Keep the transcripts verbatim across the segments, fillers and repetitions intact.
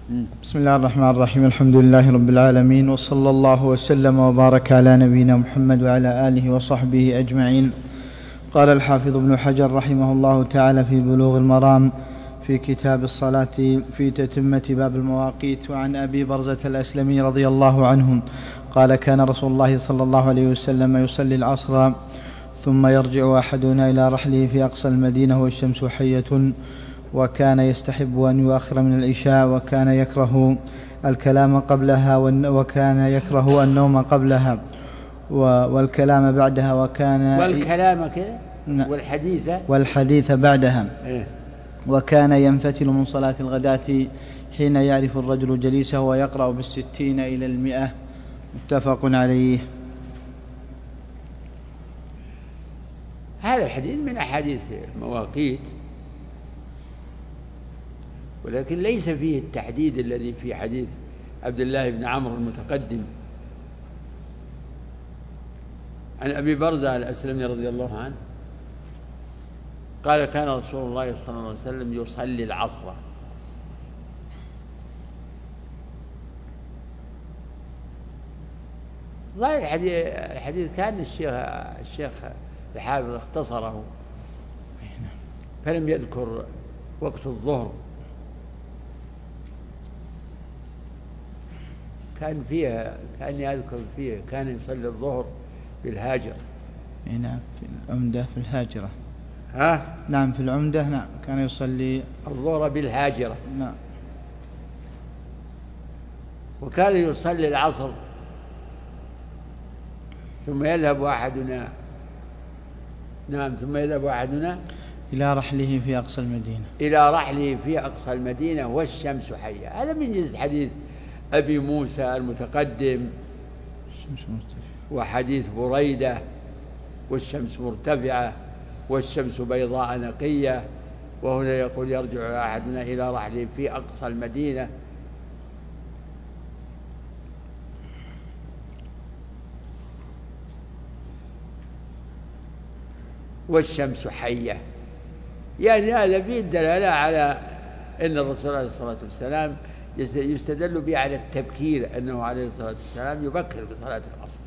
بسم الله الرحمن الرحيم. الحمد لله رب العالمين، وصلى الله وسلم وبارك على نبينا محمد وعلى آله وصحبه أجمعين. قال الحافظ ابن حجر رحمه الله تعالى في بلوغ المرام في كتاب الصلاة في تتمة باب المواقيت: وعن أبي برزة الأسلمي رضي الله عنه قال: كان رسول الله صلى الله عليه وسلم يصلي العصر ثم يرجع أحدنا إلى رحله في أقصى المدينة والشمس حية، وكان يستحب أن يؤخر من العشاء، وكان يكره الكلام قبلها وكان يكره النوم قبلها والكلام بعدها، وكان والكلام كذا والحديث والحديث بعدها وكان ينفتل من صلاة الغداة حين يعرف الرجل جليسه ويقرأ بالستين إلى المئة. متفق عليه. هذا الحديث من أحاديث المواقيت، ولكن ليس فيه التحديد الذي في حديث عبد الله بن عمرو المتقدم عن أبي برزة الأسلمي رضي الله عنه قال: كان رسول الله صلى الله عليه وسلم يصلي العصر. ظاهر الحديث كان الشيخ الشيخ الحافظ اختصره فلم يذكر وقت الظهر، كان فيها كان يذكر فيه كان يصلي الظهر بالهاجر. نعم، في العمدة في الهاجرة. ها؟ نعم، في العمدة. نعم، كان يصلي الظهر بالهاجرة. نعم. وكان يصلي العصر ثم يذهب أحدنا نعم ثم يذهب أحدنا إلى رحله في أقصى المدينة إلى رحله في أقصى المدينة والشمس حية. هذا من جنس حديث أبي موسى المتقدم وحديث بريدة: والشمس مرتفعة والشمس بيضاء نقية. وهنا يقول: يرجع أحدنا إلى رحله في أقصى المدينة. والشمس حية، يعني هذا فيه الدلالة على أن الرسول عليه الصلاة والسلام يستدل به على التبكير، أنه عليه الصلاة والسلام يبكر بصلاة العصر.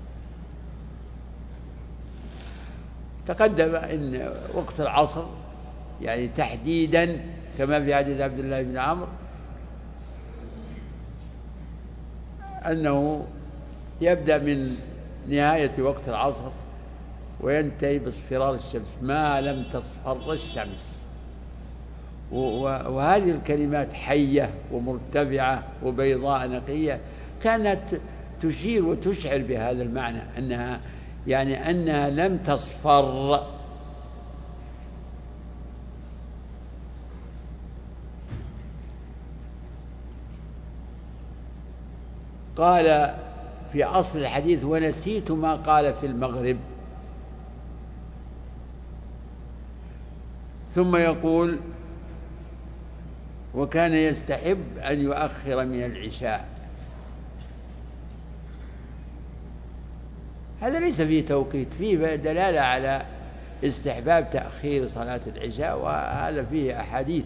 تقدم أن وقت العصر يعني تحديدا كما في حديث عبد الله بن عمرو أنه يبدأ من نهاية وقت العصر وينتهي باصفرار الشمس ما لم تصفر الشمس. وهذه الكلمات حية ومرتفعة وبيضاء نقية كانت تشير وتشعر بهذا المعنى، أنها يعني أنها لم تصفر. قال في أصل الحديث: ونسيت ما قال في المغرب. ثم يقول: وكان يستحب أن يؤخر من العشاء. هذا ليس فيه توقيت، فيه دلالة على استحباب تأخير صلاة العشاء، وهذا فيه أحاديث.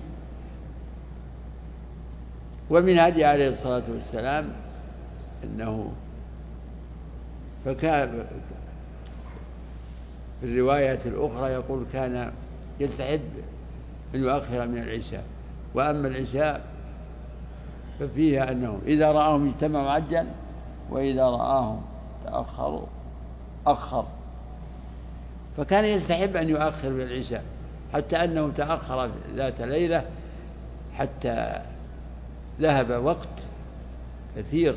ومن هدي عليه الصلاة والسلام أنه فكان في الرواية الأخرى يقول: كان يستحب أن يؤخر من العشاء. وأما العشاء ففيها أنه إذا رآهم اجتمعوا عجل، وإذا رآهم تأخروا أخر. فكان يستحب أن يؤخر من العشاء، حتى أنه تأخر ذات ليلة حتى ذهب وقت كثير،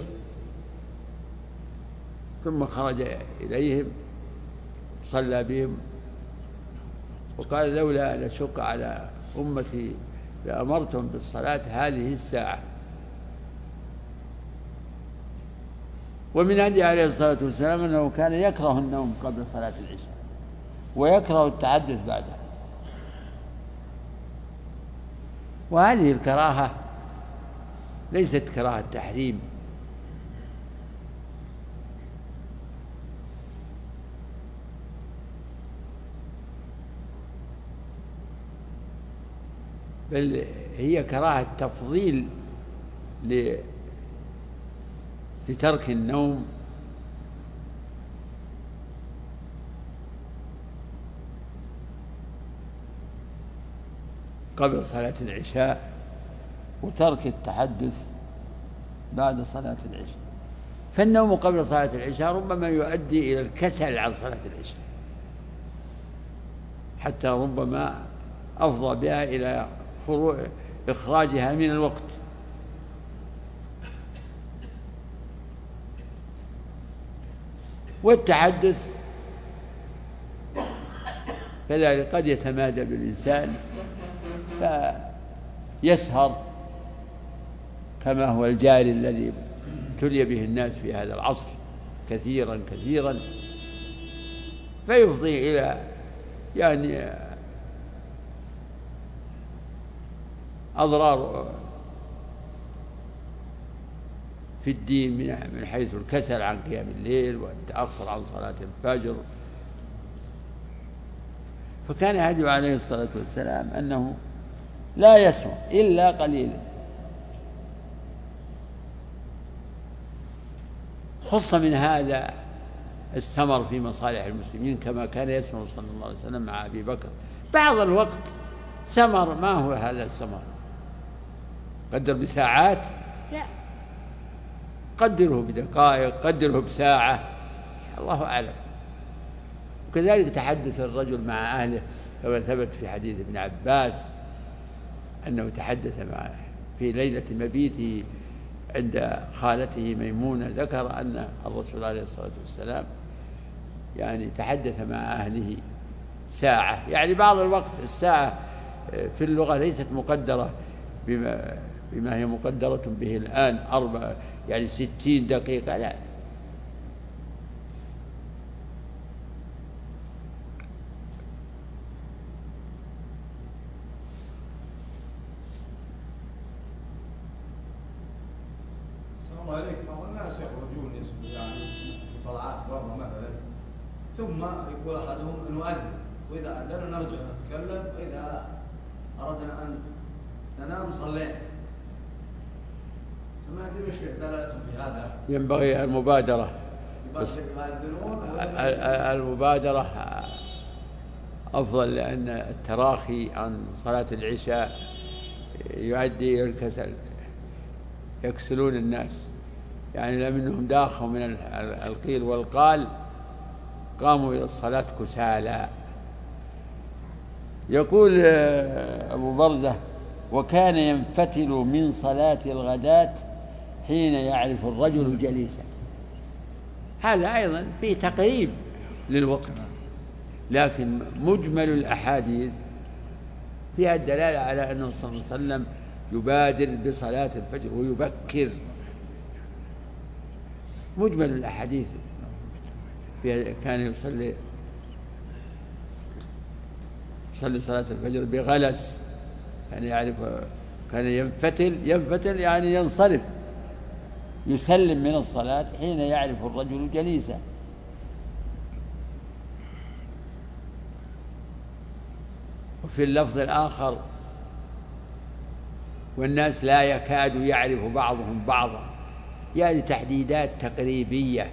ثم خرج إليهم صلى بهم وقال: لولا أن أشق على أمتي لأمرتهم بالصلاة هذه الساعة. ومن هدي عليه الصلاة والسلام أنه كان يكره النوم قبل صلاة العشاء ويكره التحدث بعدها. وهذه الكراهة ليست كراهة تحريم، بل هي كراهة تفضيل لترك النوم قبل صلاة العشاء وترك التحدث بعد صلاة العشاء. فالنوم قبل صلاة العشاء ربما يؤدي إلى الكسل عن صلاة العشاء، حتى ربما أفضى بها إلى إخراجها من الوقت. والتحدث كذلك قد يتمادى بالإنسان فيسهر كما هو الجاري الذي ابتلي به الناس في هذا العصر كثيرا كثيرا، فيفضي إلى يعني أضرار في الدين من حيث الكسل عن قيام الليل والتأخر عن صلاة الفجر. فكان هديه عليه الصلاة والسلام أنه لا يسمع إلا قليلا، خص من هذا الثمر في مصالح المسلمين كما كان يسمع صلى الله عليه وسلم مع أبي بكر. بعض الوقت ثمر، ما هو هذا الثمر؟ قدر بساعات؟ لا، قدره بدقائق، قدره بساعة، الله أعلم. وكذلك تحدث الرجل مع أهله كما ثبت في حديث ابن عباس أنه تحدث معه في ليلة مبيته عند خالته ميمونة، ذكر أن الرسول عليه الصلاة والسلام يعني تحدث مع أهله ساعة. يعني بعض الوقت الساعة في اللغة ليست مقدرة بما, بما هي مقدرة به الآن، أربع يعني ستين دقيقة، لا. عليك بعض الناس يخرجون يعني في طلعات برا مثلا، ثم يقول احدهم نؤذن، واذا اذن نرجع نتكلم، واذا اردنا ان ننام صلينا. فما ادري وش دلالتهم في هذا. ينبغي المبادرة، المبادرة أفضل، لأن التراخي عن صلاة العشاء يؤدي إلى الكسل، يكسلون الناس. يعني لمنهم داخوا من القيل والقال قاموا إلى الصلاة كسالى. يقول أبو بردة: وكان ينفتل من صلاة الغداة حين يعرف الرجل جليسا. هذا أيضا فيه تقريب للوقت، لكن مجمل الأحاديث فيها الدلالة على أنه صلى الله عليه وسلم يبادر بصلاة الفجر ويبكر. مجمل الأحاديث فيها كان يصلي يصلي صلاة الفجر بغلس، كان يعرف، كان ينفتل ينفتل يعني ينصرف، يسلم من الصلاة حين يعرف الرجل جليسا. وفي اللفظ الآخر: والناس لا يكاد يعرف بعضهم بعضا. يعني تحديدات تقريبية،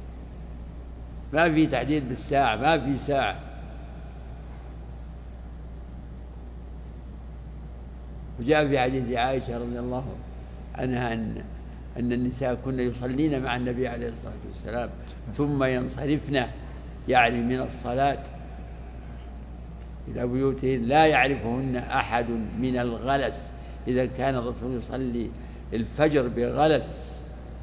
ما في تحديد بالساعة، ما في ساعة. وجاء في حديث عائشة رضي الله عنها أن أن النساء كن يصلين مع النبي عليه الصلاة والسلام ثم ينصرفن يعني من الصلاة إلى بيوتهن لا يعرفهن أحد من الغلس. إذا كان الرسول يصلي الفجر بغلس.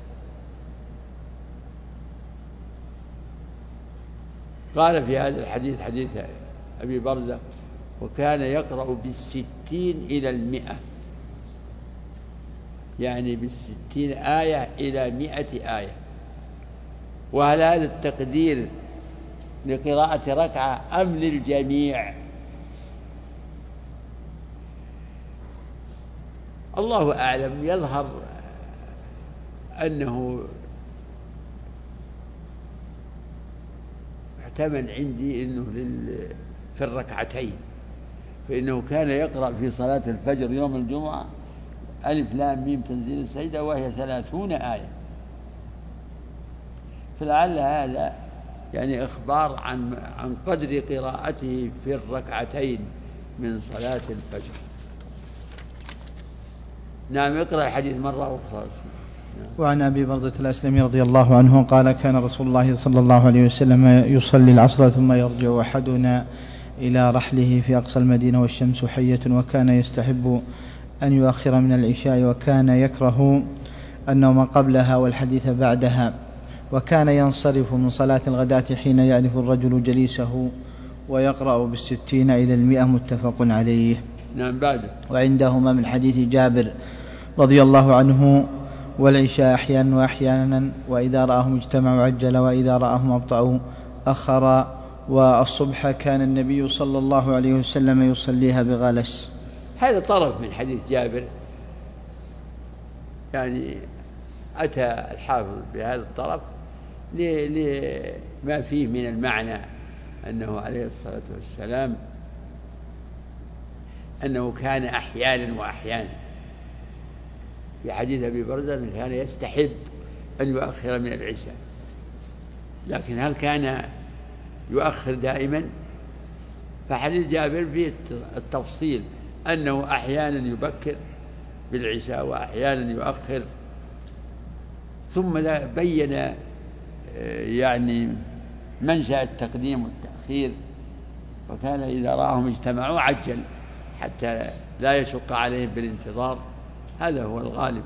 قال في هذا الحديث، حديث أبي بردة: وكان يقرأ بالستين إلى المئة، يعني بالستين آية إلى مئة آية. وهل هذا التقدير لقراءة ركعة أم للجميع؟ الله أعلم. يظهر أنه احتمل عندي أنه في الركعتين، فإنه كان يقرأ في صلاة الفجر يوم الجمعة ألف لام ميم تنزيل السجدة وهي ثلاثون آية، فلعل هذا يعني إخبار عن عن قدر قراءته في الركعتين من صلاة الفجر. نعم، اقرأ الحديث مرة أخرى. وعن أبي برزة الأسلمي رضي الله عنه قال كان رسول الله صلى الله عليه وسلم يصلي العصر ثم يرجع أحدنا إلى رحله في أقصى المدينة والشمس حية، وكان يستحب أن يؤخر من العشاء، وكان يكره النوم قبلها والحديث بعدها، وكان ينصرف من صلاة الغداة حين يعرف الرجل جليسه ويقرأ بالستين إلى المئة، متفق عليه. نعم بعد. وعندهما من حديث جابر رضي الله عنه والعشاء أحيانا وأحيانا، وإذا رآهم اجتمعوا عجل وإذا رآهم أبطأوا أخر، والصبح كان النبي صلى الله عليه وسلم يصليها بغلس. هذا طرف من حديث جابر، يعني أتى الحافظ بهذا الطرف لما فيه من المعنى أنه عليه الصلاة والسلام أنه كان أحيانا وأحيانا. في حديث أبي برزة أنه كان يستحب أن يؤخر من العشاء، لكن هل كان يؤخر دائما؟ فحديث جابر فيه التفصيل أنه أحيانا يبكر بالعشاء وأحيانا يؤخر، ثم بين يعني منشأ التقديم والتأخير، وكان إذا رآهم اجتمعوا عجل حتى لا يشق عليهم بالانتظار، هذا هو الغالب،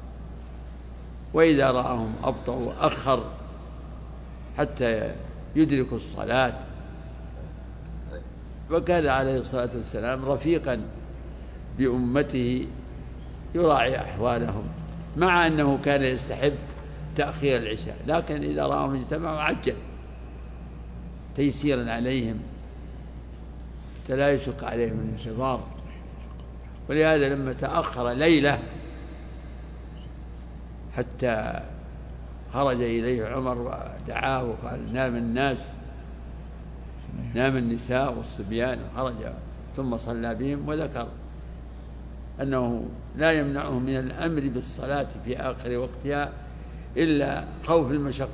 وإذا رآهم أبطأوا أخر حتى يدركوا الصلاة. وكان عليه الصلاة والسلام رفيقا بأمته يراعي أحوالهم، مع أنه كان يستحب تأخير العشاء، لكن إذا رآهم اجتمعوا عجل تيسيرا عليهم فلا يشق عليهم الانتظار. ولهذا لما تأخر ليلة حتى خرج إليه عمر ودعاه وقال نام الناس، نام النساء والصبيان، خرج ثم صلى بهم، وذكر أنه لا يمنعهم من الأمر بالصلاة في آخر وقتها إلا خوف المشقة.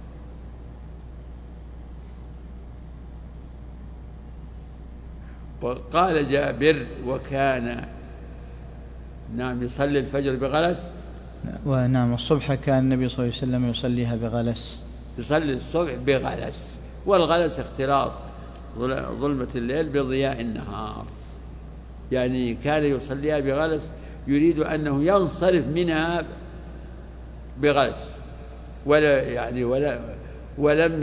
وقال جابر وكان نعم يصلي الفجر بغلس. ونعم الصبح كان النبي صلى الله عليه وسلم يصليها بغلس، يصلي الصبح بغلس، والغلس اختلاط ظلمة الليل بضياء النهار، يعني كان يصليها بغلس يريد أنه ينصرف منها بغلس، ولا يعني ولا ولم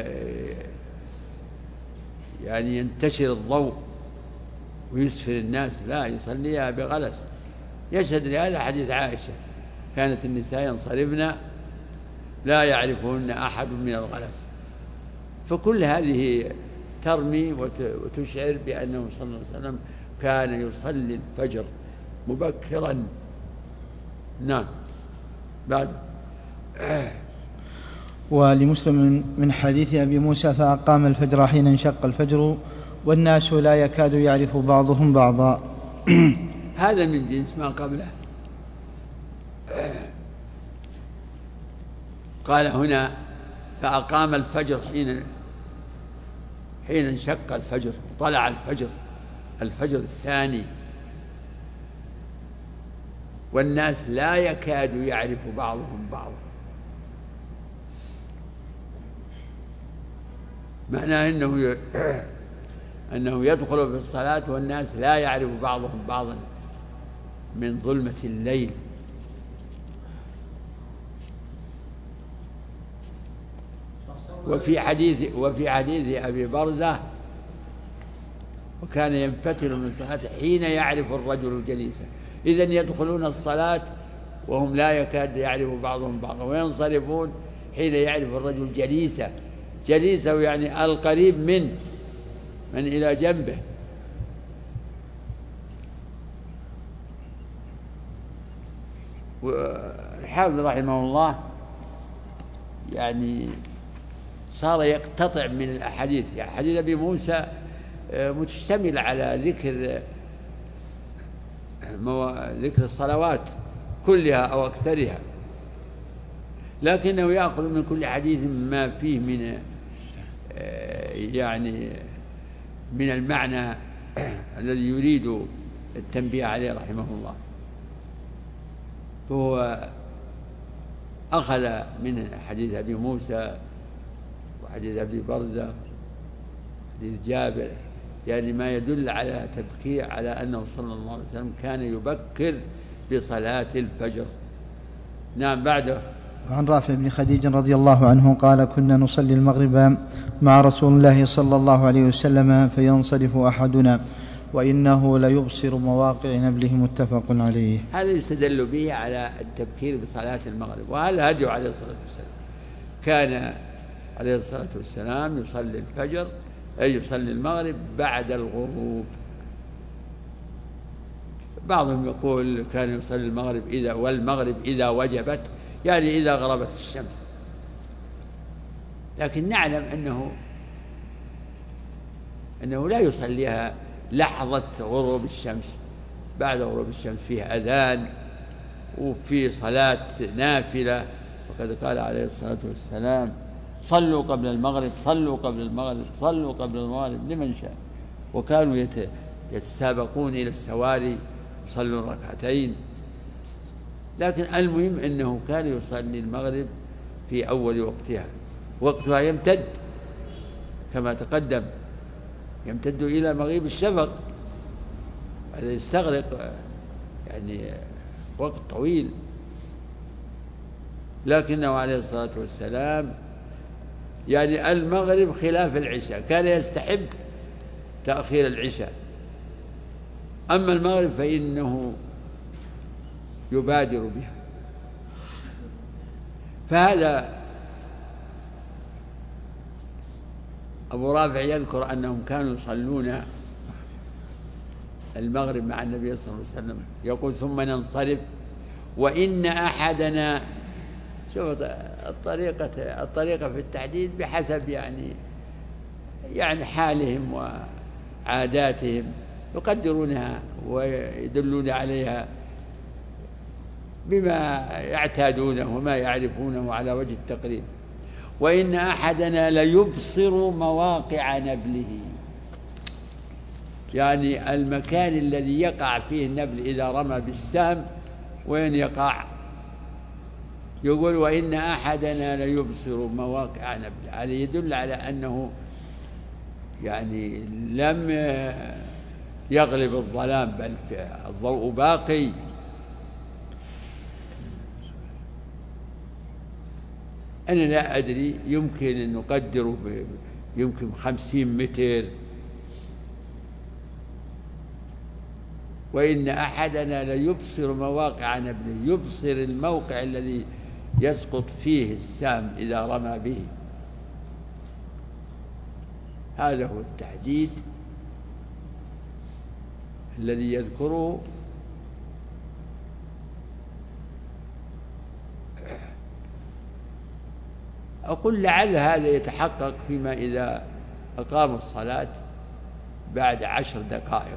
يعني ينتشر الضوء ويسفر الناس، لا يصليها بغلس. يشهد لهذا حديث عائشة كانت النساء ينصرفن لا يعرفهن أحد من الغلس. فكل هذه ترمي وتشعر بأنه صلى الله عليه وسلم كان يصلي الفجر مبكرا. نعم بعد. ولمسلم من حديث أبي موسى فأقام الفجر حين انشق الفجر والناس لا يكاد يعرف بعضهم بعضا. هذا من جنس ما قبله. قال هنا فأقام الفجر حين حين انشق الفجر، طلع الفجر الفجر الثاني، والناس لا يكاد يعرف بعضهم بعضا. معناه أنه أنه يدخل في الصلاة والناس لا يعرف بعضهم بعضا من ظلمة الليل. وفي حديث وفي حديث أبي برزة وكان ينفتل من صلاته حين يعرف الرجل جليسه. إذن يدخلون الصلاة وهم لا يكاد يعرف بعضهم بعضا، وينصرفون حين يعرف الرجل جليسه جليسه يعني القريب منه من إلى جنبه. والحافظ رحمه الله يعني صار يقتطع من الأحاديث، يعني حديث أبي موسى متشتمل على ذكر ذكر الصلوات كلها أو أكثرها، لكنه يأخذ من كل حديث ما فيه من يعني من المعنى الذي يريد التنبيه عليه رحمه الله. فهو أخذ من حديث أبي موسى وحديث أبي برزة حديث جابر، يعني ما يدل على تبكير على أنه صلى الله عليه وسلم كان يبكر بصلاة الفجر. نعم. بعده عن رافع بن خديج رضي الله عنه قال: كنا نصلي المغرب مع رسول الله صلى الله عليه وسلم فينصرف أحدنا وإنه ليبصر مواقع نبله. متفق عليه. هذا يستدل به على التبكير بصلاة المغرب، وهذا هدي عليه الصلاة والسلام. كان عليه الصلاة والسلام يصلي الفجر أي يصلي المغرب بعد الغروب. بعضهم يقول كان يصلي المغرب إذا والمغرب إذا وجبت، يعني إذا غربت الشمس، لكن نعلم أنه أنه لا يصليها لحظة غروب الشمس. بعد غروب الشمس فيه أذان وفي صلاة نافلة، وقد قال عليه الصلاة والسلام: صلوا قبل المغرب صلوا قبل المغرب صلوا قبل المغرب لمن شاء. وكانوا يتسابقون إلى السواري يصلوا ركعتين. لكن المهم أنه كان يصلي المغرب في أول وقتها. وقتها يمتد كما تقدم، يمتد إلى مغيب الشفق، هذا يستغرق يعني وقت طويل. لكنه عليه الصلاة والسلام يعني المغرب خلاف العشاء، كان يستحب تأخير العشاء، أما المغرب فإنه يبادر بها. فهذا أبو رافع يذكر أنهم كانوا يصلون المغرب مع النبي صلى الله عليه وسلم، يقول: ثم ننصرف وإن أحدنا. شوف الطريقة الطريقة في التحديد بحسب يعني يعني حالهم وعاداتهم، يقدرونها ويدلون عليها بما يعتادونه وما يعرفونه على وجه التقريب. وإن أحدنا ليبصر مواقع نبله، يعني المكان الذي يقع فيه النبل إذا رمى بالسهم وين يقع. يقول: وإن أحدنا ليبصر مواقع نبله، هذا يدل على أنه يعني لم يغلب الظلام بل الضوء باقي. أنا لا أدري، يمكن أن نقدره يمكن خمسين متر. وإن أحدنا ليبصر مواقع نبله، يبصر الموقع الذي يسقط فيه السهم إذا رمى به. هذا هو التحديد الذي يذكره أقول لعل هذا يتحقق فيما إذا أقام الصلاة بعد عشر دقائق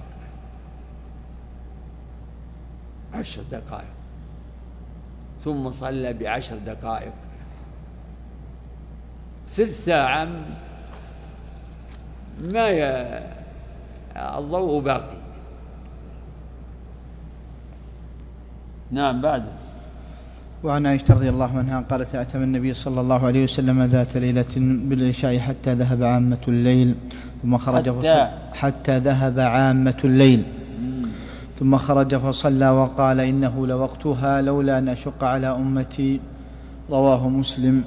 عشر دقائق ثم صلى بعشر دقائق ثلث ساعة، ما ي... الضوء باقي. نعم. بعد وعن عائشة رضي الله عنها قالت: أتم النبي صلى الله عليه وسلم ذات ليلة بالعشاء حتى ذهب عامة الليل ثم خرج حتى, فصلى حتى ذهب عامة الليل ثم خرج فصلى وقال: إنه لوقتها لولا أن أشق على أمتي. رواه مسلم.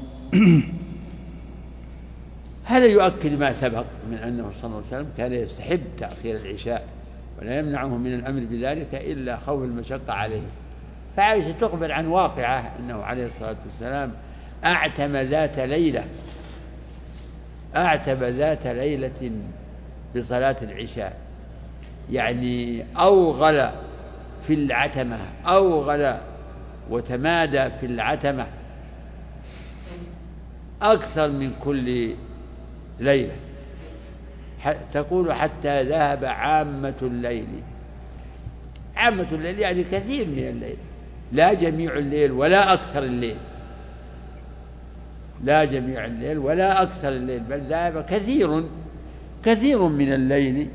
هذا يؤكد ما سبق من أنه صلى الله عليه وسلم كان يستحب تأخير العشاء ولا يمنعه من الأمر بذلك إلا خوف المشقة عليه. فعائشة تخبر عن واقعة أنه عليه الصلاة والسلام أعتم ذات ليلة أعتم ذات ليلة بصلاة العشاء، يعني أوغل في العتمة أوغل وتمادى في العتمة أكثر من كل ليلة، تقول: حتى ذهب عامة الليل. عامة الليل يعني كثير من الليل، لا جميع الليل ولا أكثر الليل، لا جميع الليل ولا أكثر الليل، بل ذهب كثير كثير من الليل.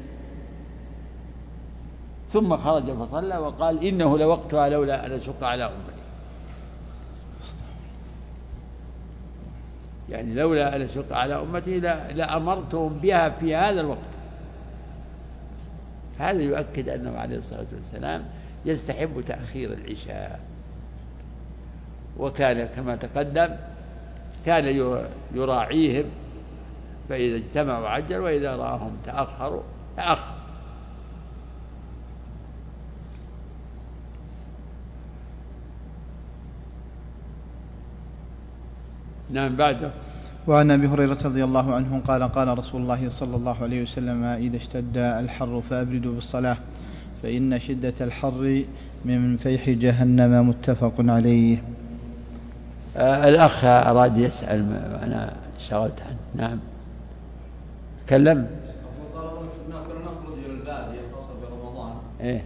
ثم خرج فصلى وقال إنه لوقتها لولا أن أشق على أمتي، يعني لولا أن أشق على أمتي لأمرتهم بها في هذا الوقت. هذا يؤكد أنه عليه الصلاة والسلام يستحب تأخير العشاء، وكان كما تقدم كان يراعيهم، فإذا اجتمعوا عجل وإذا رآهم تأخروا تأخر. نعم. بعده وعن أبي هريرة رضي الله عنه قال قال رسول الله صلى الله عليه وسلم إذا اشتد الحر فأبردوا بالصلاة فإن شدة الحر من فيح جهنم، متفق عليه. آه الأخ أراد يسأل، أنا شغلت عنه. نعم تكلم. نخرج إلى البادية خاصة برمضان، إيه،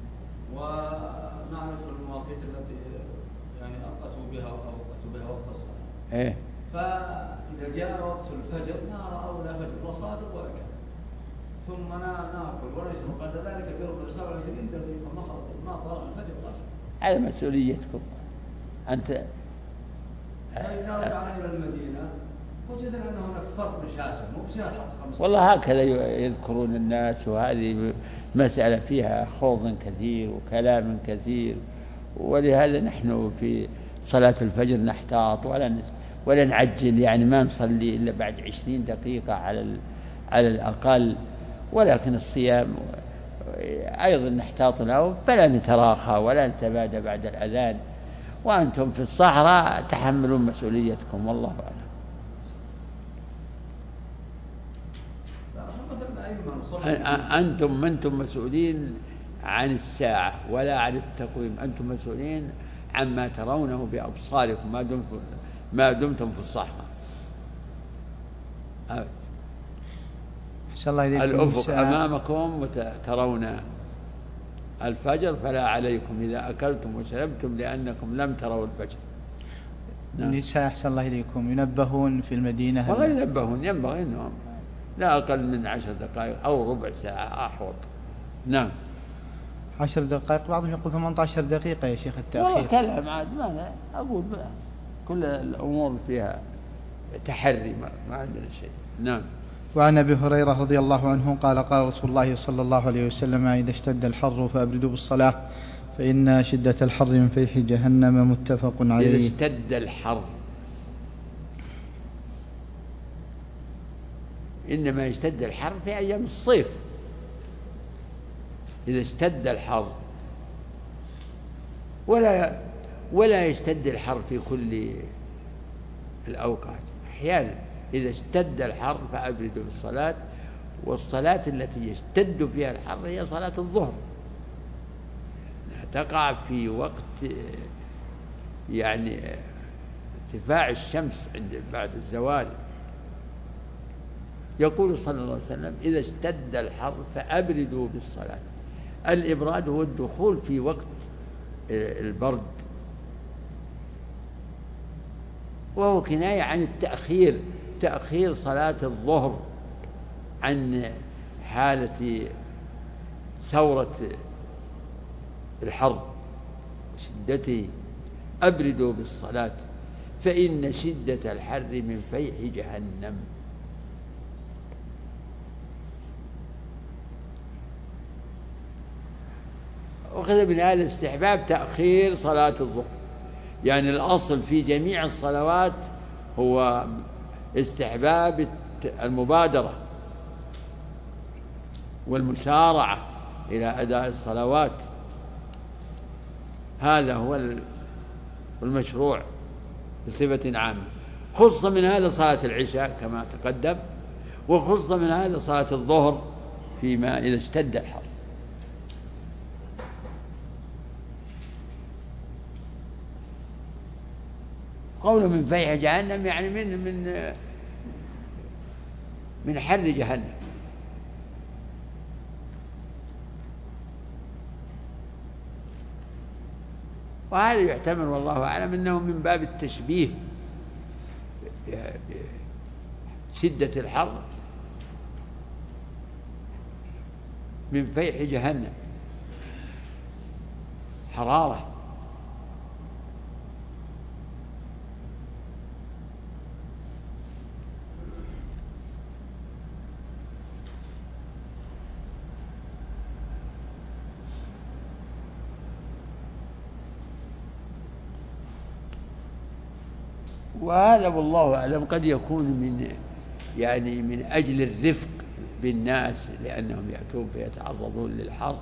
ونعرف المواقيت التي يعني أوقتوا بها أوقتوا بها وقت الصلاة. إيه، فإذا جاء وقت الفجر نرى أو لا فجر وصادق ولا كذا، ثم نأكل ونشرب، بعد ذلك بربع ساعة عشرين دقيقة ما خرج ما طلع الفجر خلاص. هذا مسؤوليتكم أنت. فإذا رجعنا إلى المدينة وجدنا أن هناك فرق شاسع، مو بساعة خمسة. والله هكذا يذكرون الناس، وهذه مسألة فيها خوض كثير وكلام كثير، ولهذا نحن في صلاة الفجر نحتاط ولا ولا نعجل، يعني ما نصلي إلا بعد عشرين دقيقة على على الأقل، ولكن الصيام أيضا نحتاط له، فلا نتراخى ولا نتبادى بعد الأذان، وأنتم في الصحراء تحملون مسؤوليتكم، والله أعلم. أنتم منتم مسؤولين عن الساعة ولا عن التقويم، أنتم مسؤولين عما ترونه بأبصاركم ما دمتم ما دمتم في الصحراء. الأفق أمامكم ترون الفجر، فلا عليكم إذا أكلتم وشربتم لأنكم لم تروا الفجر. النساء أحسن الله إليكم ينبهون في المدينة؟ والله ينبهون، ينبغي أنهم لا أقل من عشر دقائق أو ربع ساعة أحوط. نعم. عشر دقائق، بعضهم يقول ثمانية عشر دقيقة يا شيخ التأخير. والله كلام عاد، ما أقول بقى. كل الأمور فيها تحري، ما عندنا شيء. نعم. وعن أبي هريرة رضي الله عنه قال قال رسول الله صلى الله عليه وسلم إذا اشتد الحر فأبردوا بالصلاة فإن شدة الحر من فيح جهنم، متفق عليه. إذا اشتد الحر، إنما يشتد الحر في أيام الصيف. إذا اشتد الحر، ولا ولا يشتد الحر في كل الأوقات، أحيانا إذا اشتد الحر فأبردوا بالصلاة، والصلاة التي يشتد فيها الحر هي صلاة الظهر، تقع في وقت يعني ارتفاع الشمس عند بعد الزوال. يقول صلى الله عليه وسلم إذا اشتد الحر فأبردوا بالصلاة. الإبراد هو الدخول في وقت البرد، وهو كناية عن التأخير، تأخير صلاة الظهر عن حالة ثورة الحر شدته. أبردوا بالصلاة فإن شدة الحر من فيح جهنم. وخذ من هذا الاستحباب تأخير صلاة الظهر، يعني الأصل في جميع الصلوات هو استحباب المبادرة والمسارعة إلى أداء الصلوات، هذا هو المشروع بصفة عامة. خص من هذا صلاة العشاء كما تقدم، وخص من هذا صلاة الظهر فيما إذا اشتد الحر. قوله من فيح جهنم يعني من من من حر جهنم. وهذا يحتمل والله أعلم أنه من باب التشبيه شدة الحر من فيح جهنم، حرارة. وهذا والله أعلم قد يكون من يعني من أجل الرفق بالناس لأنهم يأتون فيتعرضون للحر،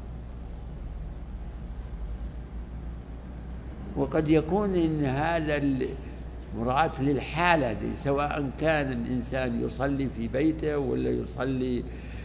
وقد يكون إن هذا مراعاة للحالة دي، سواء كان الإنسان يصلي في بيته ولا يصلي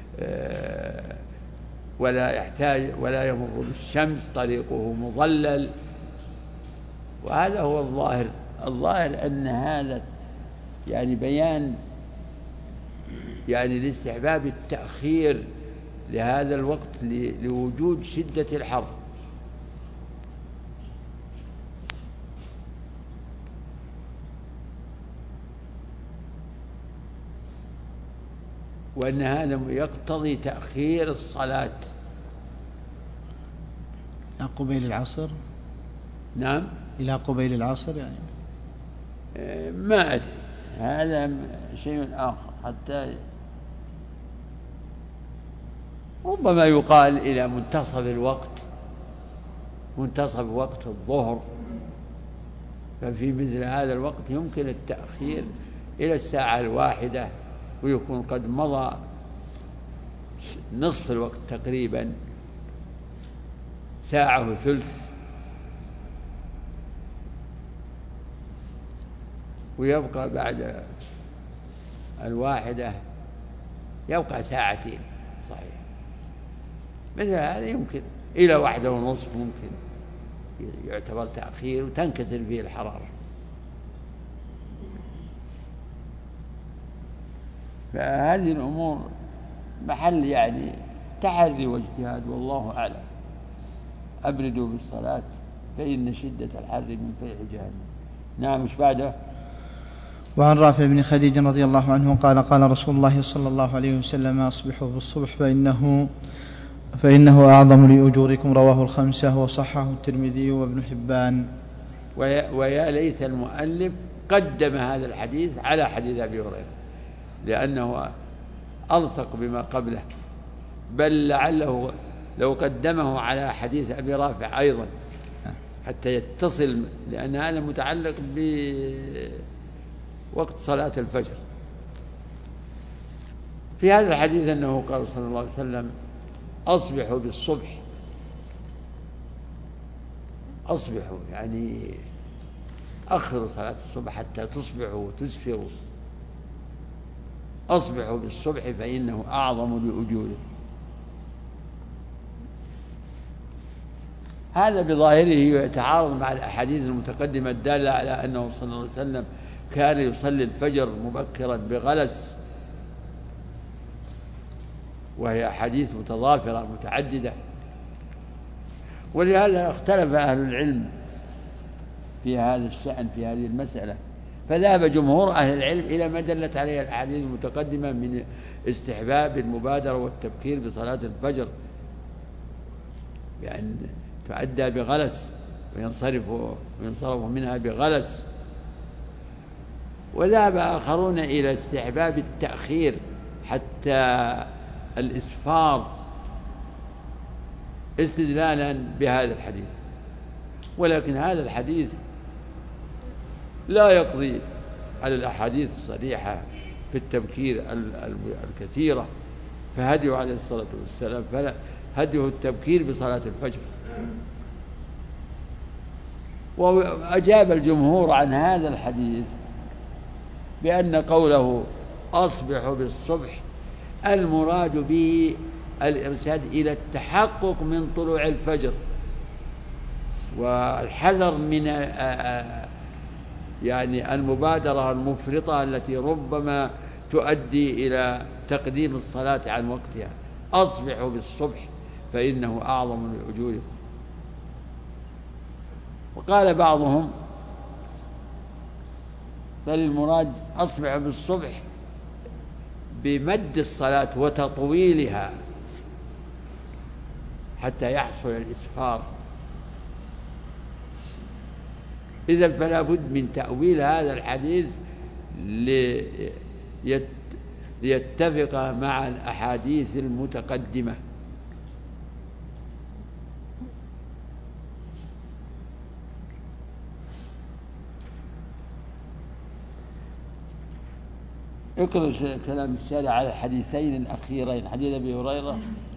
ولا يحتاج ولا يمر بالشمس طريقه مظلل. وهذا هو الظاهر الظاهر أن هذا يعني بيان يعني لاستحباب التأخير لهذا الوقت لوجود شدة الحر. وأن هذا يقتضي تأخير الصلاة إلى قبيل العصر. نعم، إلى قبيل العصر يعني ما أدري، هذا شيء آخر. حتى ربما يقال إلى منتصف الوقت، منتصف وقت الظهر، ففي مثل هذا الوقت يمكن التأخير إلى الساعة الواحدة، ويكون قد مضى نصف الوقت تقريبا، ساعة وثلث، ويبقى بعد الواحدة يبقى ساعتين. صحيح، مثل هذا يمكن إلى واحدة ونصف ممكن يعتبر تأخير وتنكسر فيه الحرارة. فهذه الأمور محل يعني تحري واجتهاد، والله أعلم. أبردوا بالصلاة فإن شدة الحر من فيح جهنم. نعم، مش بعده؟ وعن رافع بن خديج رضي الله عنه قال قال رسول الله صلى الله عليه وسلم أصبحوا بالصبح فإنه فإنه أعظم لأجوركم، رواه الخمسة وصححه الترمذي وابن حبان. ويا ليت المؤلف قدم هذا الحديث على حديث أبي هريرة، لأنه ألصق بما قبله، بل لعله لو قدمه على حديث أبي رافع أيضا حتى يتصل، لأن هذا متعلق بوقت صلاة الفجر. في هذا الحديث أنه قال صلى الله عليه وسلم أصبحوا بالصبح. أصبحوا يعني أخروا صلاة الصبح حتى تصبحوا وتسفروا. أصبحوا بالصبح فإنه أعظم لأجوركم. هذا بظاهره يتعارض مع الأحاديث المتقدمة الدالة على أنه صلى الله عليه وسلم كان يصلي الفجر مبكرا بغلس، وهي أحاديث متضافرة متعددة. ولهذا اختلف أهل العلم في هذا الشأن، في هذه المسألة، فذهب جمهور أهل العلم إلى ما دلت عليه الأحاديث المتقدمة من استحباب المبادرة والتبكير بصلاة الفجر، بأن تؤدى بغلس وينصرف وينصرف منها بغلس. وذهب آخرون إلى استحباب التأخير حتى الإسفار استدلالا بهذا الحديث. ولكن هذا الحديث لا يقضي على الأحاديث الصريحة في التبكير الكثيرة، فهديه عليه الصلاة والسلام فلا هديه التبكير بصلاة الفجر. وأجاب الجمهور عن هذا الحديث بأن قوله أصبحوا بالصبح المراد به الإرشاد إلى التحقق من طلوع الفجر، والحذر من يعني المبادرة المفرطة التي ربما تؤدي إلى تقديم الصلاة عن وقتها. أصبحوا بالصبح فإنه أعظم لأجوركم. وقال بعضهم بل المراد أصبح بالصبح بمد الصلاة وتطويلها حتى يحصل الإسفار. إذن فلا بد من تأويل هذا الحديث ليتفق مع الأحاديث المتقدمة. اقرأ كلام الشارع على الحديثين الأخيرين، حديث أبي هريرة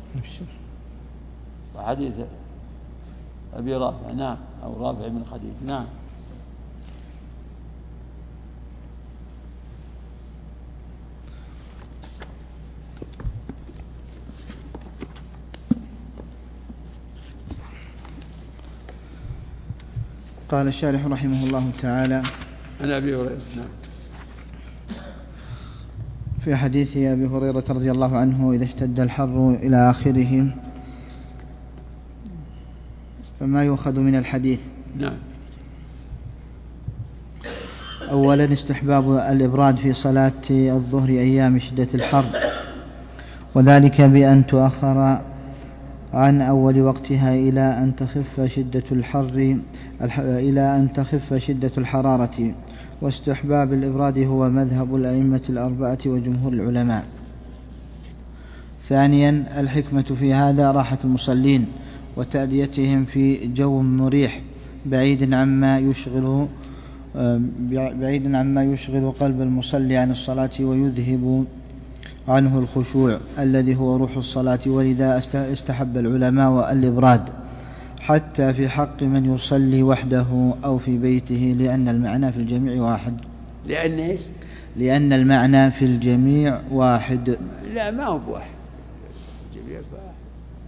وحديث أبي رافع. نعم، أو رافع من خديج. نعم. قال الشارح رحمه الله تعالى عن أبي هريرة. نعم. في حديث أبي هريرة رضي الله عنه إذا اشتد الحر إلى آخره، فما يؤخذ من الحديث؟ نعم. أولا استحباب الإبراد في صلاة الظهر أيام شدة الحر، وذلك بأن تؤخر عن أول وقتها إلى أن تخف شدة الحر إلى أن تخف شدة الحرارة. واستحباب الإبراد هو مذهب الأئمة الأربعة وجمهور العلماء. ثانيا الحكمة في هذا راحة المصلين وتأديتهم في جو مريح بعيد عما يشغل بعيد عما يشغل قلب المصلي عن الصلاة ويذهب عنه الخشوع الذي هو روح الصلاة. ولذا استحب العلماء الإبراد حتى في حق من يصلي وحده أو في بيته، لأن المعنى في الجميع واحد. لأن إيش؟ لأن المعنى في الجميع واحد. لا، ما هو بواحد، الجميع واحد.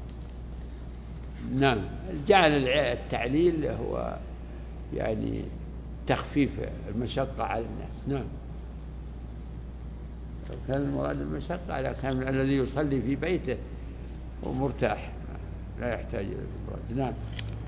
نعم. جعل التعليل هو يعني تخفيف المشقة على الناس. نعم. لو كان المراد المشقة على كان الذي يصلي في بيته ومرتاح لا يحتاج إلى الإبراد. نعم.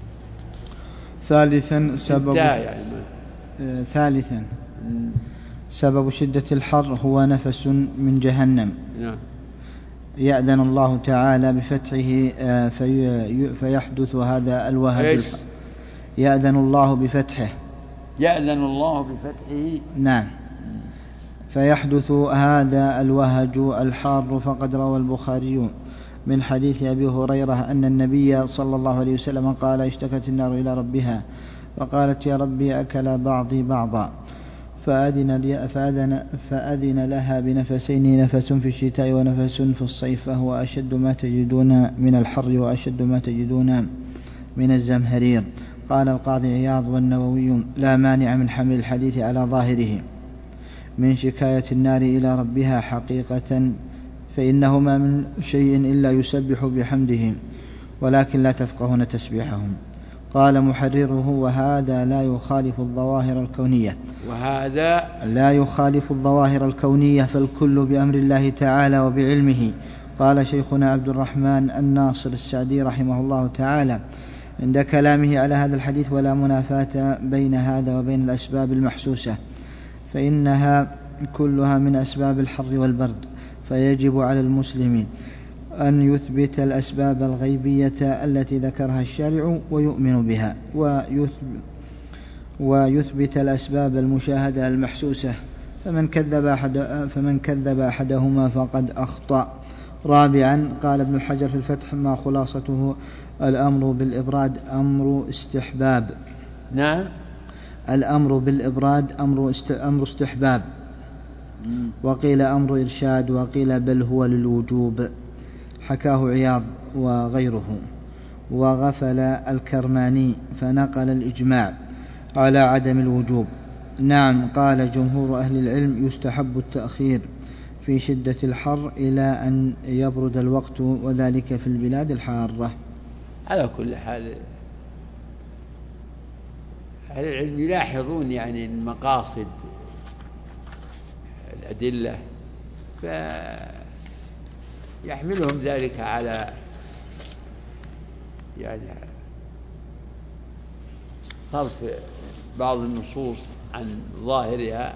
ثالثا سبب يعني آه ثالثا سبب شدة الحر هو نفس من جهنم. نعم. يأذن الله تعالى بفتحه آه في فيحدث هذا الوهج. يأذن الله بفتحه يأذن الله بفتحه. نعم. فيحدث هذا الوهج الحار. فقد روى البخاري من حديث أبي هريرة أن النبي صلى الله عليه وسلم قال اشتكت النار إلى ربها وقالت يا ربي أكل بعضي بعضا، فأذن, فأذن, فأذن لها بنفسين، نفس في الشتاء ونفس في الصيف، فهو أشد ما تجدون من الحر وأشد ما تجدون من الزمهرير. قال القاضي عياض والنووي لا مانع من حمل الحديث على ظاهره من شكاية النار إلى ربها حقيقة، فإنه ما من شيء إلا يسبح بحمده ولكن لا تفقهون تسبيحهم. قال محرره وهذا لا يخالف الظواهر الكونية وهذا لا يخالف الظواهر الكونية فالكل بأمر الله تعالى وبعلمه. قال شيخنا عبد الرحمن الناصر السعدي رحمه الله تعالى عند كلامه على هذا الحديث ولا منافاة بين هذا وبين الأسباب المحسوسة، فإنها كلها من أسباب الحر والبرد، فيجب على المسلمين أن يثبت الأسباب الغيبية التي ذكرها الشارع ويؤمن بها، ويثبت الأسباب المشاهدة المحسوسة، فمن كذب أحد فمن كذب أحدهما فقد أخطأ. رابعا قال ابن حجر في الفتح ما خلاصته الأمر بالإبراد أمر استحباب. نعم. الأمر بالإبراد أمر أمر استحباب، وقيل أمر إرشاد، وقيل بل هو للوجوب، حكاه عياض وغيره. وغفل الكرماني فنقل الإجماع على عدم الوجوب. نعم. قال جمهور أهل العلم يستحب التأخير في شدة الحر إلى أن يبرد الوقت، وذلك في البلاد الحارة. على كل حال أهل العلم يلاحظون يعني المقاصد الأدلة فيحملهم ذلك على يعني صرف بعض النصوص عن ظاهرها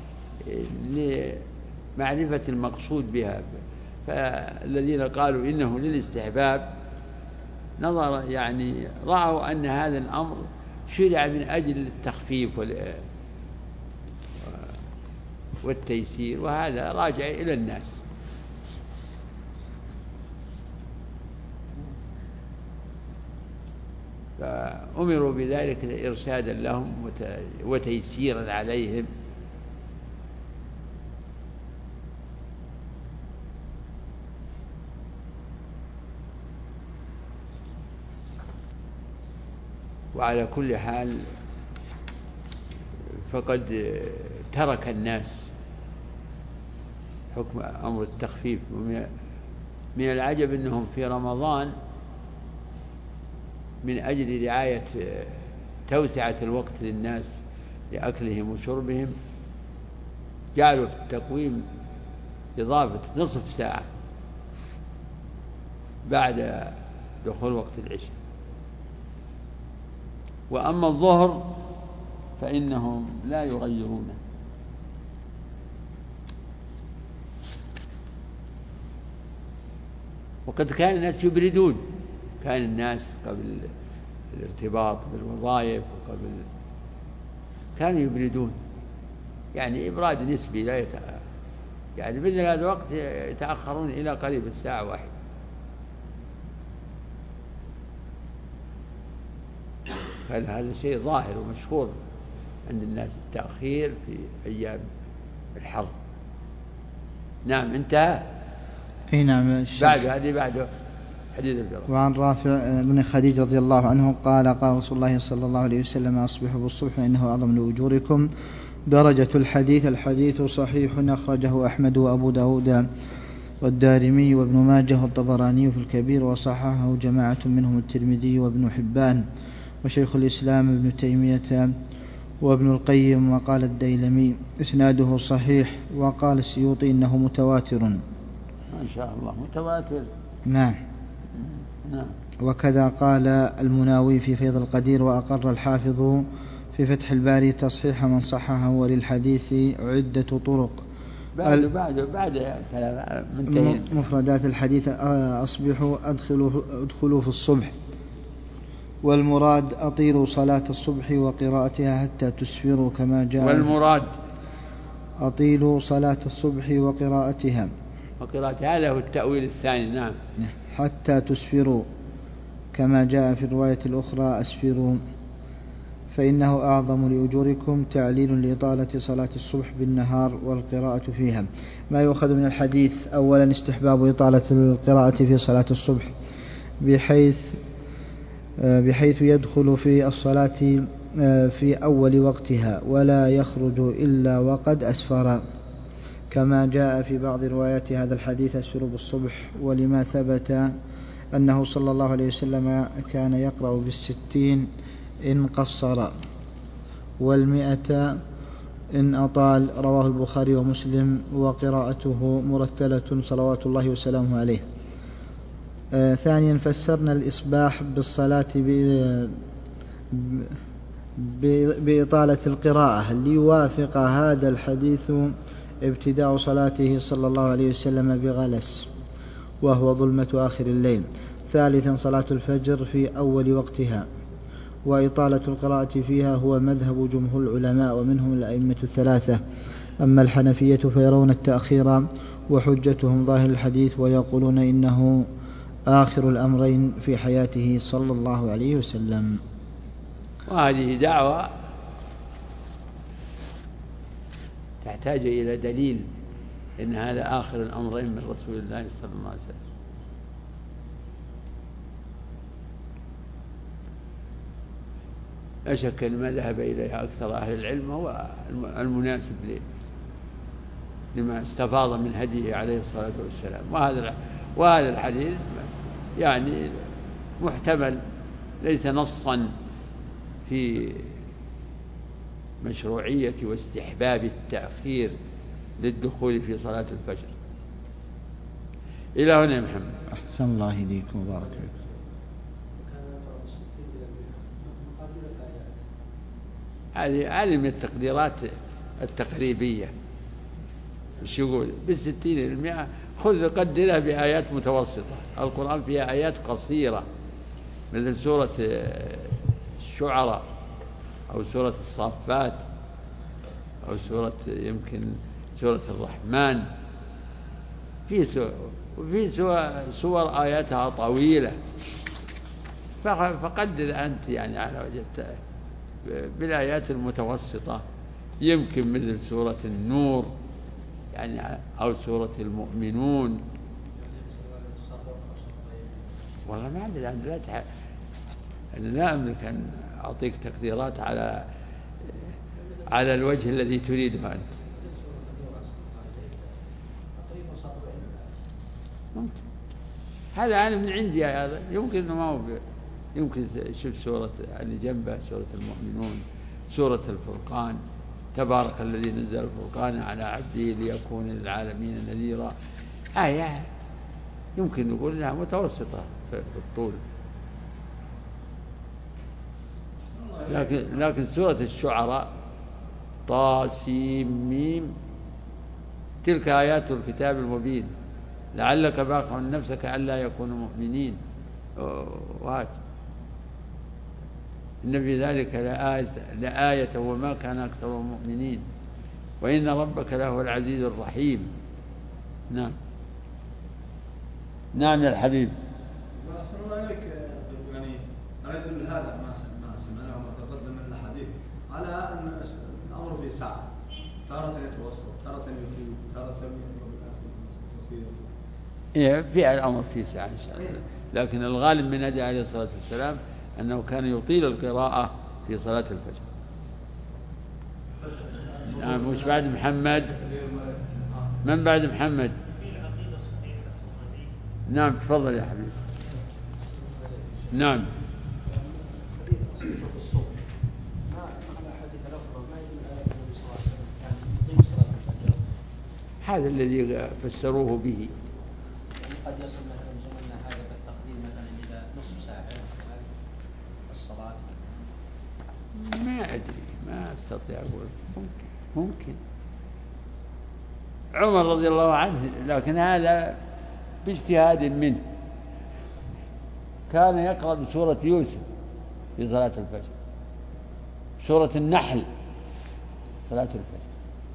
لمعرفة المقصود بها. فالذين قالوا إنه للاستحباب نظر يعني رأوا أن هذا الأمر شرع من أجل التخفيف والتيسير، وهذا راجع إلى الناس. فأمروا بذلك إرشادا لهم وتيسيرا عليهم. وعلى كل حال فقد ترك الناس حكم أمر التخفيف. من العجب أنهم في رمضان من أجل رعاية توسعة الوقت للناس لأكلهم وشربهم جعلوا في التقويم إضافة نصف ساعة بعد دخول وقت العشاء. وأما الظهر فإنهم لا يغيرونه. وقد كان الناس يبردون، كان الناس قبل الارتباط بالوظائف وقبل كانوا يبردون، يعني إبراد نسبي لا يتأخر، يعني مثل هذا الوقت يتأخرون إلى قريب الساعة واحدة. فهذا شيء ظاهر ومشهور عند الناس التأخير في أيام الحر. نعم انتهى. اي نعم. بعد هذه بعد حديث الفرق. وعن رافع بن خديج رضي الله عنه قال قال رسول الله صلى الله عليه وسلم أصبحوا بالصبح إنه أعظم لأجوركم. درجة الحديث. الحديث صحيح أخرجه أحمد وأبو داود والدارمي وابن ماجه والطبراني في الكبير، وصححه جماعة منهم الترمذي وابن حبان وشيخ الإسلام ابن تيمية وابن القيم. وقال الديلمي إسناده صحيح. وقال السيوطي إنه متواتر. ما شاء الله متواتر. نعم. نعم. وكذا قال المناوي في فيض القدير. وأقر الحافظ في فتح الباري تصحيح من صححه، وللحديث عدة طرق. بعد بعد بعد كلام مفردات الحديث أصبحوا أدخلوا أدخلوا في الصبح، والمراد أطيلوا صلاة الصبح وقراءتها حتى تسفروا كما جاء. والمراد أطيلوا صلاة الصبح وقراءتها وقراءتها له التأويل الثاني. نعم. حتى تسفروا كما جاء في الرواية الأخرى أسفروا، فإنه أعظم لأجوركم، تعليل لإطالة صلاة الصبح بالنهار والقراءة فيها. ما يؤخذ من الحديث: أولا استحباب إطالة القراءة في صلاة الصبح بحيث بحيث يدخل في الصلاة في أول وقتها ولا يخرج إلا وقد أسفر، كما جاء في بعض روايات هذا الحديث أسفر بالصبح. ولما ثبت أنه صلى الله عليه وسلم كان يقرأ بالستين إن قصر والمئة إن أطال، رواه البخاري ومسلم، وقراءته مرتلة صلوات الله وسلامه عليه. آه ثانيا فسرنا الإصباح بالصلاة بإطالة القراءة ليوافق هذا الحديث ابتداء صلاته صلى الله عليه وسلم بغلس وهو ظلمة آخر الليل. ثالثا صلاة الفجر في أول وقتها، وإطالة القراءة فيها هو مذهب جمهور العلماء ومنهم الأئمة الثلاثة. أما الحنفية فيرون التأخير، وحجتهم ظاهر الحديث، ويقولون إنه آخر الأمرين في حياته صلى الله عليه وسلم. وهذه دعوة تحتاج إلى دليل إن هذا آخر الأمرين من رسول الله صلى الله عليه وسلم. لا شك أن ما ذهب إليه أكثر أهل العلم هو المناسب لما استفاض من هديه عليه الصلاة والسلام. وهذا وهذا الحديث يعني محتمل، ليس نصا في مشروعية واستحباب التأخير للدخول في صلاة الفجر. إلى هنا يا محمد. أحسن الله إليكم وبارك فيكم. هذه هذه من التقديرات التقريبية. ايش يقول بالستين المئة؟ خذ قدرها بآيات متوسطة. القرآن فيها آيات قصيرة مثل سورة الشعراء أو سورة الصافات أو سورة يمكن سورة الرحمن، في وفي سور آياتها طويلة. فقدر أنت يعني على وجه بالآيات المتوسطة، يمكن مثل سورة النور يعني أو سورة المؤمنون. والله ما عندي الآن لا تح... أنا لا أملك أن أعطيك تقديرات على على الوجه الذي تريده أنت. ممكن هذا أنا من عندي هذا، يمكن إنه ما هو يمكن شوف سورة اللي جنبه سورة المؤمنون، سورة الفرقان، تبارك الذي نزل الفرقان على عبده ليكون للعالمين نذيرا. آية يمكن نقول إنها متوسطة في الطول. لكن لكن سورة الشعراء طاسيم ميم تلك آيات الكتاب المبين لعلك باقع نفسك ألا يكونوا مؤمنين. وهات إن في ذلك لآية, لآية وما كان أكثر مؤمنين وإن ربك لهو العزيز الرحيم. نعم نعم يا الحبيب. أحسن عليك. يعني أنا أدل هذا ما ما سمعناه وما تقدم من الحديث على أن الأمر في سعة، تارة يتوسط، تارة يطيل، تارة يصير. إيه في الأمر في سعة إن شاء الله، لكن الغالب من هدي عليه الصلاة والسلام أنه كان يطيل القراءة في صلاة الفجر. نعم. مش بعد محمد؟ من بعد محمد؟ نعم تفضل يا حبيبي. نعم. هذا الذي فسروه به. قد يصل مثلا زمننا هذا بالتقدير مثلا إلى نصف ساعة الصلاة. ما أدري ما أستطيع أقول. ممكن ممكن عمر رضي الله عنه، لكن هذا باجتهاد منه، كان يقرأ بسورة يوسف في صلاة الفجر، سورة النحل صلاة الفجر.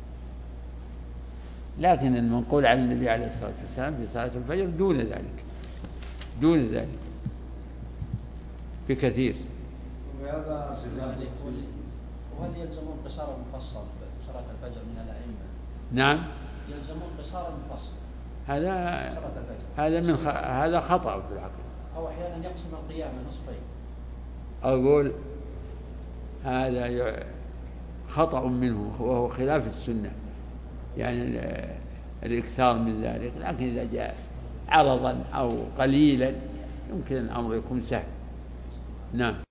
لكن المنقول عن النبي عليه الصلاة والسلام في صلاة الفجر دون ذلك دون ذلك بكثير. وهل يلزمون قصار مفصل في صلاة الفجر من الأئمة؟ نعم يلزمون قصار مفصل. هذا هذا من خ... هذا خطأ في العقل. أو أحيانا يقسم القيام نصفين. أقول هذا خطأ منه وهو خلاف السنة، يعني الإكثار من ذلك. لكن إذا جاء عرضا أو قليلا يمكن الأمر يكون سهل. نعم.